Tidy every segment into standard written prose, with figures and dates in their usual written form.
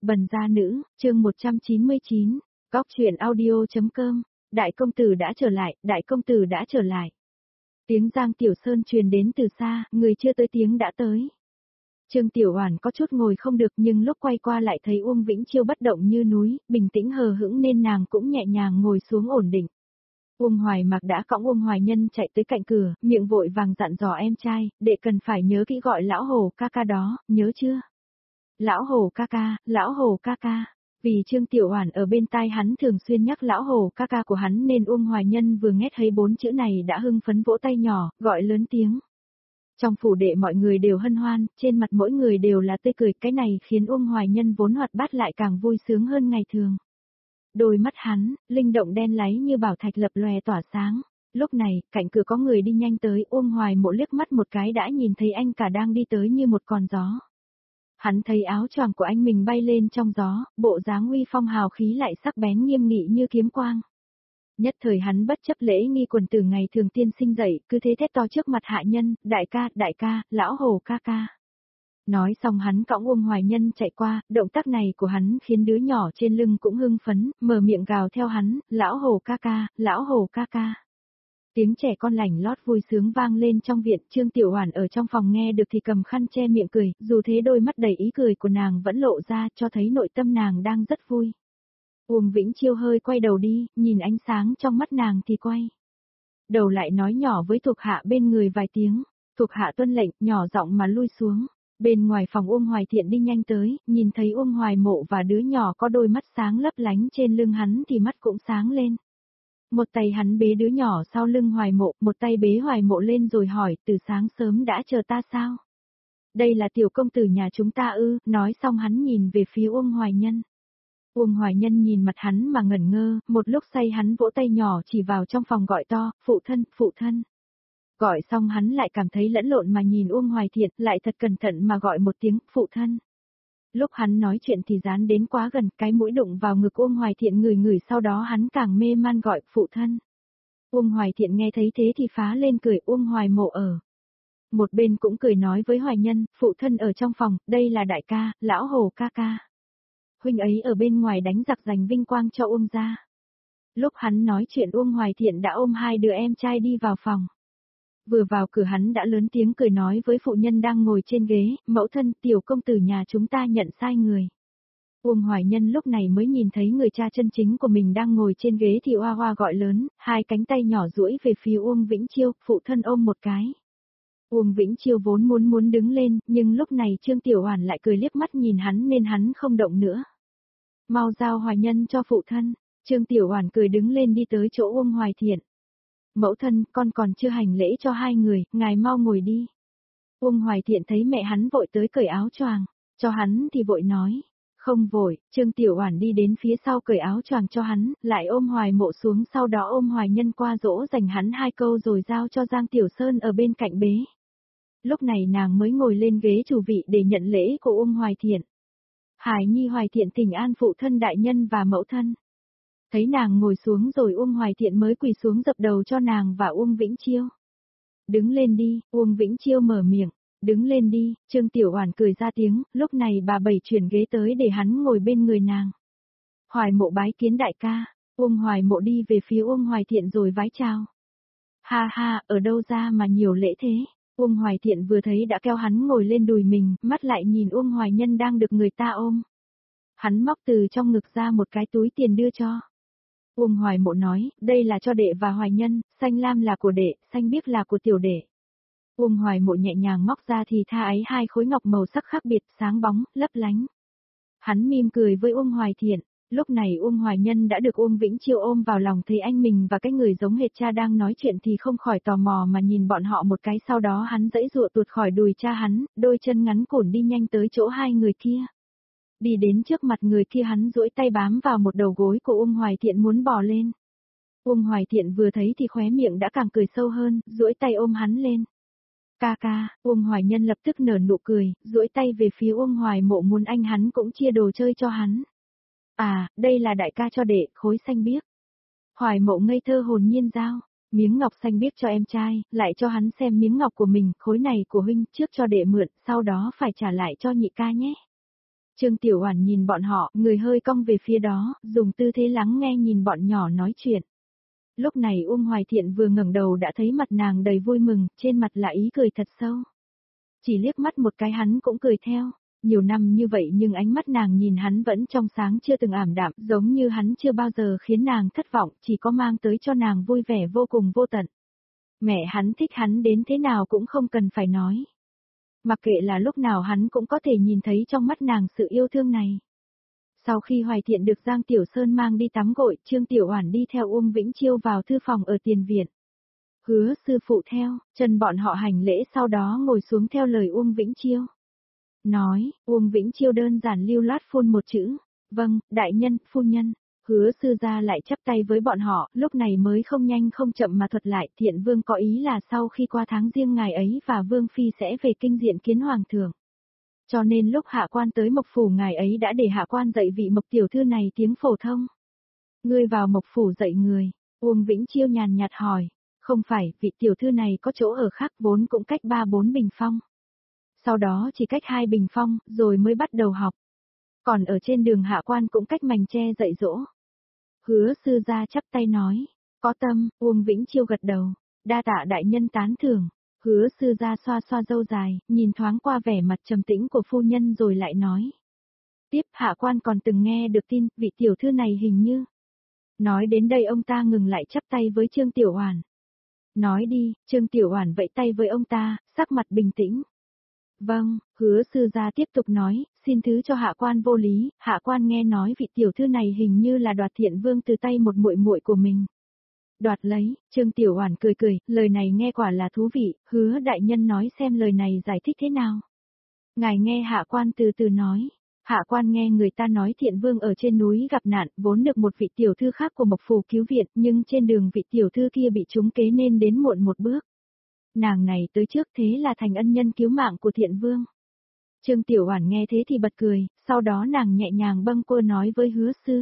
Bần gia nữ, chương 199, Cóc truyện audio.com, đại công tử đã trở lại, đại công tử đã trở lại. Tiếng Giang Tiểu Sơn truyền đến từ xa, người chưa tới tiếng đã tới. Trương Tiểu Oản có chút ngồi không được nhưng lúc quay qua lại thấy Uông Vĩnh Chiêu bất động như núi, bình tĩnh hờ hững nên nàng cũng nhẹ nhàng ngồi xuống ổn định. Uông Hoài Mạc đã cõng Uông Hoài Nhân chạy tới cạnh cửa, miệng vội vàng dặn dò em trai, đệ cần phải nhớ kỹ gọi lão Hồ ca ca đó, nhớ chưa? Lão Hồ ca ca, lão Hồ ca ca. Vì Trương Tiểu Oản ở bên tai hắn thường xuyên nhắc lão Hồ ca ca của hắn nên Uông Hoài Nhân vừa nghe thấy 4 chữ này đã hưng phấn vỗ tay nhỏ, gọi lớn tiếng. Trong phủ đệ mọi người đều hân hoan, trên mặt mỗi người đều là tươi cười, cái này khiến Uông Hoài Nhân vốn hoạt bát lại càng vui sướng hơn ngày thường. Đôi mắt hắn, linh động đen láy như bảo thạch lập lòe tỏa sáng. Lúc này, cạnh cửa có người đi nhanh tới, Uông Hoài Mộ liếc mắt một cái đã nhìn thấy anh cả đang đi tới như một con gió. Hắn thấy áo choàng của anh mình bay lên trong gió, bộ dáng uy phong hào khí lại sắc bén nghiêm nghị như kiếm quang. Nhất thời hắn bất chấp lễ nghi quần tử ngày thường tiên sinh dậy, cứ thế thét to trước mặt hạ nhân, đại ca, lão Hồ ca ca. Nói xong hắn cõng Uông Hoài Nhân chạy qua, động tác này của hắn khiến đứa nhỏ trên lưng cũng hưng phấn, mở miệng gào theo hắn, lão Hồ ca ca, lão Hồ ca ca. Tiếng trẻ con lảnh lót vui sướng vang lên trong viện, Trương Tiểu Oản ở trong phòng nghe được thì cầm khăn che miệng cười, dù thế đôi mắt đầy ý cười của nàng vẫn lộ ra cho thấy nội tâm nàng đang rất vui. Uông Vĩnh Chiêu hơi quay đầu đi, nhìn ánh sáng trong mắt nàng thì quay đầu lại nói nhỏ với thuộc hạ bên người vài tiếng, thuộc hạ tuân lệnh, nhỏ giọng mà lui xuống. Bên ngoài phòng Uông Hoài Thiện đi nhanh tới, nhìn thấy Uông Hoài Mộ và đứa nhỏ có đôi mắt sáng lấp lánh trên lưng hắn thì mắt cũng sáng lên. Một tay hắn bế đứa nhỏ sau lưng Hoài Mộ, một tay bế Hoài Mộ lên rồi hỏi, từ sáng sớm đã chờ ta sao? Đây là tiểu công tử nhà chúng ta ư, nói xong hắn nhìn về phía Uông Hoài Nhân. Uông Hoài Nhân nhìn mặt hắn mà ngẩn ngơ, một lúc say hắn vỗ tay nhỏ chỉ vào trong phòng gọi to, phụ thân, phụ thân. Gọi xong hắn lại cảm thấy lẫn lộn mà nhìn Uông Hoài Thiện, lại thật cẩn thận mà gọi một tiếng, phụ thân. Lúc hắn nói chuyện thì dán đến quá gần, cái mũi đụng vào ngực Uông Hoài Thiện ngửi sau đó hắn càng mê man gọi, phụ thân. Uông Hoài Thiện nghe thấy thế thì phá lên cười, Uông Hoài Mộ ở. Một bên cũng cười nói với Hoài Nhân, phụ thân ở trong phòng, đây là đại ca, lão Hồ ca ca. Huynh ấy ở bên ngoài đánh giặc giành vinh quang cho Uông gia. Lúc hắn nói chuyện Uông Hoài Thiện đã ôm hai đứa em trai đi vào phòng. Vừa vào cửa hắn đã lớn tiếng cười nói với phụ nhân đang ngồi trên ghế, mẫu thân tiểu công tử nhà chúng ta nhận sai người. Uông Hoài Nhân lúc này mới nhìn thấy người cha chân chính của mình đang ngồi trên ghế thì oa oa gọi lớn, hai cánh tay nhỏ duỗi về phía Uông Vĩnh Chiêu, phụ thân ôm một cái. Uông Vĩnh Chiêu vốn muốn đứng lên, nhưng lúc này Trương Tiểu Oản lại cười liếc mắt nhìn hắn nên hắn không động nữa. Mau giao Hoài Nhân cho phụ thân, Trương Tiểu Oản cười đứng lên đi tới chỗ Uông Hoài Thiện. Mẫu thân, con còn chưa hành lễ cho hai người, ngài mau ngồi đi. Uông Hoài Thiện thấy mẹ hắn vội tới cởi áo choàng, cho hắn thì vội nói, không vội, Trương Tiểu Oản đi đến phía sau cởi áo choàng cho hắn, lại ôm Hoài Mộ xuống sau đó ôm Hoài Nhân qua dỗ dành hắn hai câu rồi giao cho Giang Tiểu Sơn ở bên cạnh bế. Lúc này nàng mới ngồi lên ghế chủ vị để nhận lễ của Uông Hoài Thiện. Hải Nhi Hoài Thiện thỉnh an phụ thân đại nhân và mẫu thân. Thấy nàng ngồi xuống rồi Uông Hoài Thiện mới quỳ xuống dập đầu cho nàng và Uông Vĩnh Chiêu. Đứng lên đi, Uông Vĩnh Chiêu mở miệng, đứng lên đi, Trương Tiểu Oản cười ra tiếng, lúc này bà Bảy chuyển ghế tới để hắn ngồi bên người nàng. Hoài Mộ bái kiến đại ca, Uông Hoài Mộ đi về phía Uông Hoài Thiện rồi vái chào. Ha ha, ở đâu ra mà nhiều lễ thế? Uông Hoài Thiện vừa thấy đã kéo hắn ngồi lên đùi mình, mắt lại nhìn Uông Hoài Nhân đang được người ta ôm. Hắn móc từ trong ngực ra một cái túi tiền đưa cho. Uông Hoài Mộ nói, đây là cho đệ và Hoài Nhân, xanh lam là của đệ, xanh biếc là của tiểu đệ. Uông Hoài Mộ nhẹ nhàng móc ra thì tha ấy hai khối ngọc màu sắc khác biệt, sáng bóng, lấp lánh. Hắn mỉm cười với Uông Hoài Thiện, lúc này Uông Hoài Nhân đã được Uông Vĩnh Chiêu ôm vào lòng thấy anh mình và cái người giống hệt cha đang nói chuyện thì không khỏi tò mò mà nhìn bọn họ một cái sau đó hắn giãy giụa tuột khỏi đùi cha hắn, đôi chân ngắn cổn đi nhanh tới chỗ hai người kia. Đi đến trước mặt người kia hắn duỗi tay bám vào một đầu gối của Uông Hoài Thiện muốn bò lên. Uông Hoài Thiện vừa thấy thì khóe miệng đã càng cười sâu hơn, duỗi tay ôm hắn lên. Ca ca, Uông Hoài Nhân lập tức nở nụ cười, duỗi tay về phía Uông Hoài Mộ muốn anh hắn cũng chia đồ chơi cho hắn. À, đây là đại ca cho đệ, khối xanh biếc. Hoài Mộ ngây thơ hồn nhiên giao, miếng ngọc xanh biếc cho em trai, lại cho hắn xem miếng ngọc của mình, khối này của huynh, trước cho đệ mượn, sau đó phải trả lại cho nhị ca nhé. Trương Tiểu Oản nhìn bọn họ, người hơi cong về phía đó, dùng tư thế lắng nghe nhìn bọn nhỏ nói chuyện. Lúc này Uông Hoài Thiện vừa ngẩng đầu đã thấy mặt nàng đầy vui mừng, trên mặt là ý cười thật sâu. Chỉ liếc mắt một cái hắn cũng cười theo. Nhiều năm như vậy nhưng ánh mắt nàng nhìn hắn vẫn trong sáng chưa từng ảm đạm, giống như hắn chưa bao giờ khiến nàng thất vọng, chỉ có mang tới cho nàng vui vẻ vô cùng vô tận. Mẹ hắn thích hắn đến thế nào cũng không cần phải nói. Mặc kệ là lúc nào hắn cũng có thể nhìn thấy trong mắt nàng sự yêu thương này. Sau khi Hoài Thiện được Giang Tiểu Sơn mang đi tắm gội, Trương Tiểu Oản đi theo Uông Vĩnh Chiêu vào thư phòng ở tiền viện. Hứa sư phụ theo, chân bọn họ hành lễ sau đó ngồi xuống theo lời Uông Vĩnh Chiêu. Nói, Uông Vĩnh Chiêu đơn giản lưu loát phun một chữ, vâng, đại nhân, phu nhân. Hứa sư gia lại chắp tay với bọn họ, lúc này mới không nhanh không chậm mà thuật lại, Thiện Vương có ý là sau khi qua tháng riêng ngày ấy và Vương Phi sẽ về kinh diện kiến Hoàng thượng. Cho nên lúc hạ quan tới Mộc Phủ ngày ấy đã để hạ quan dạy vị Mộc tiểu thư này tiếng phổ thông. Ngươi vào Mộc Phủ dạy người, Uông Vĩnh Chiêu nhàn nhạt hỏi, không phải, vị tiểu thư này có chỗ ở khác vốn cũng cách 3-4 bình phong. Sau đó chỉ cách 2 bình phong, rồi mới bắt đầu học. Còn ở trên đường hạ quan cũng cách mành tre dạy dỗ. Hứa sư gia chắp tay nói, có tâm, Uông Vĩnh Chiêu gật đầu, đa tạ đại nhân tán thưởng. Hứa sư gia xoa xoa râu dài, nhìn thoáng qua vẻ mặt trầm tĩnh của phu nhân rồi lại nói. Tiếp hạ quan còn từng nghe được tin, vị tiểu thư này hình như. Nói đến đây ông ta ngừng lại chắp tay với Trương Tiểu Oản. Nói đi, Trương Tiểu Oản vẫy tay với ông ta, sắc mặt bình tĩnh. Vâng, hứa sư gia tiếp tục nói, xin thứ cho hạ quan vô lý, hạ quan nghe nói vị tiểu thư này hình như là đoạt Thiện Vương từ tay một muội muội của mình. Đoạt lấy, Trương Tiểu Oản cười cười, lời này nghe quả là thú vị, hứa đại nhân nói xem lời này giải thích thế nào. Ngài nghe hạ quan từ từ nói, hạ quan nghe người ta nói Thiện Vương ở trên núi gặp nạn, vốn được một vị tiểu thư khác của Mộc Phủ cứu viện, nhưng trên đường vị tiểu thư kia bị trúng kế nên đến muộn một bước. Nàng này tới trước thế là thành ân nhân cứu mạng của Thiện Vương. Trương Tiểu Oản nghe thế thì bật cười, sau đó nàng nhẹ nhàng bâng quơ nói với hứa sư.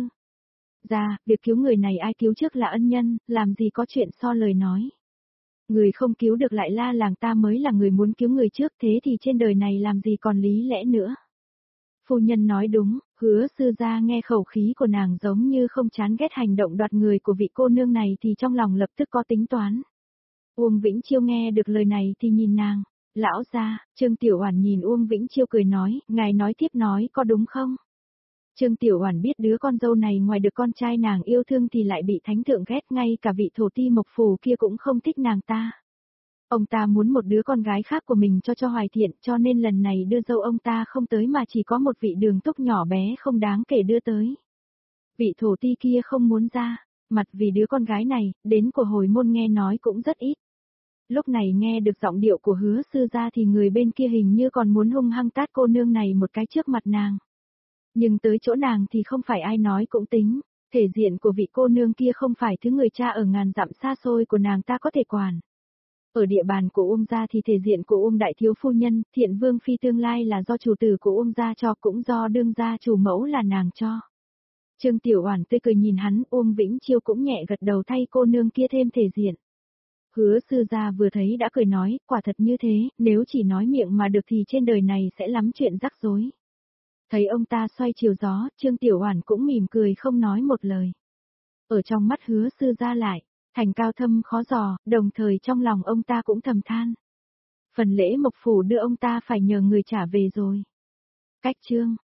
Ra, việc cứu người này ai cứu trước là ân nhân, làm gì có chuyện so lời nói. Người không cứu được lại la làng ta mới là người muốn cứu người trước, thế thì trên đời này làm gì còn lý lẽ nữa. Phu nhân nói đúng, hứa sư gia nghe khẩu khí của nàng giống như không chán ghét hành động đoạt người của vị cô nương này thì trong lòng lập tức có tính toán. Uông Vĩnh Chiêu nghe được lời này thì nhìn nàng, lão gia, Trương Tiểu Oản nhìn Uông Vĩnh Chiêu cười nói, ngài nói tiếp nói có đúng không? Trương Tiểu Oản biết đứa con dâu này ngoài được con trai nàng yêu thương thì lại bị thánh thượng ghét, ngay cả vị thổ ti Mộc Phủ kia cũng không thích nàng ta. Ông ta muốn một đứa con gái khác của mình cho Hoài Thiện, cho nên lần này đưa dâu ông ta không tới mà chỉ có một vị Đường Túc nhỏ bé không đáng kể đưa tới. Vị thổ ti kia không muốn ra, mặt vì đứa con gái này, đến của hồi môn nghe nói cũng rất ít. Lúc này nghe được giọng điệu của hứa sư gia thì người bên kia hình như còn muốn hung hăng tát cô nương này một cái trước mặt nàng. Nhưng tới chỗ nàng thì không phải ai nói cũng tính, thể diện của vị cô nương kia không phải thứ người cha ở ngàn dặm xa xôi của nàng ta có thể quản. Ở địa bàn của Uông gia thì thể diện của Uông đại thiếu phu nhân, Thiện Vương phi tương lai là do chủ tử của Uông gia cho, cũng do đương gia chủ mẫu là nàng cho. Trương Tiểu Oản tươi cười nhìn hắn, Uông Vĩnh Chiêu cũng nhẹ gật đầu thay cô nương kia thêm thể diện. Hứa sư gia vừa thấy đã cười nói, quả thật như thế, nếu chỉ nói miệng mà được thì trên đời này sẽ lắm chuyện rắc rối. Thấy ông ta xoay chiều gió, Trương Tiểu Oản cũng mỉm cười không nói một lời. Ở trong mắt hứa sư gia lại, thành cao thâm khó dò, đồng thời trong lòng ông ta cũng thầm than. Phần lễ Mộc Phủ đưa ông ta phải nhờ người trả về rồi. Cách chương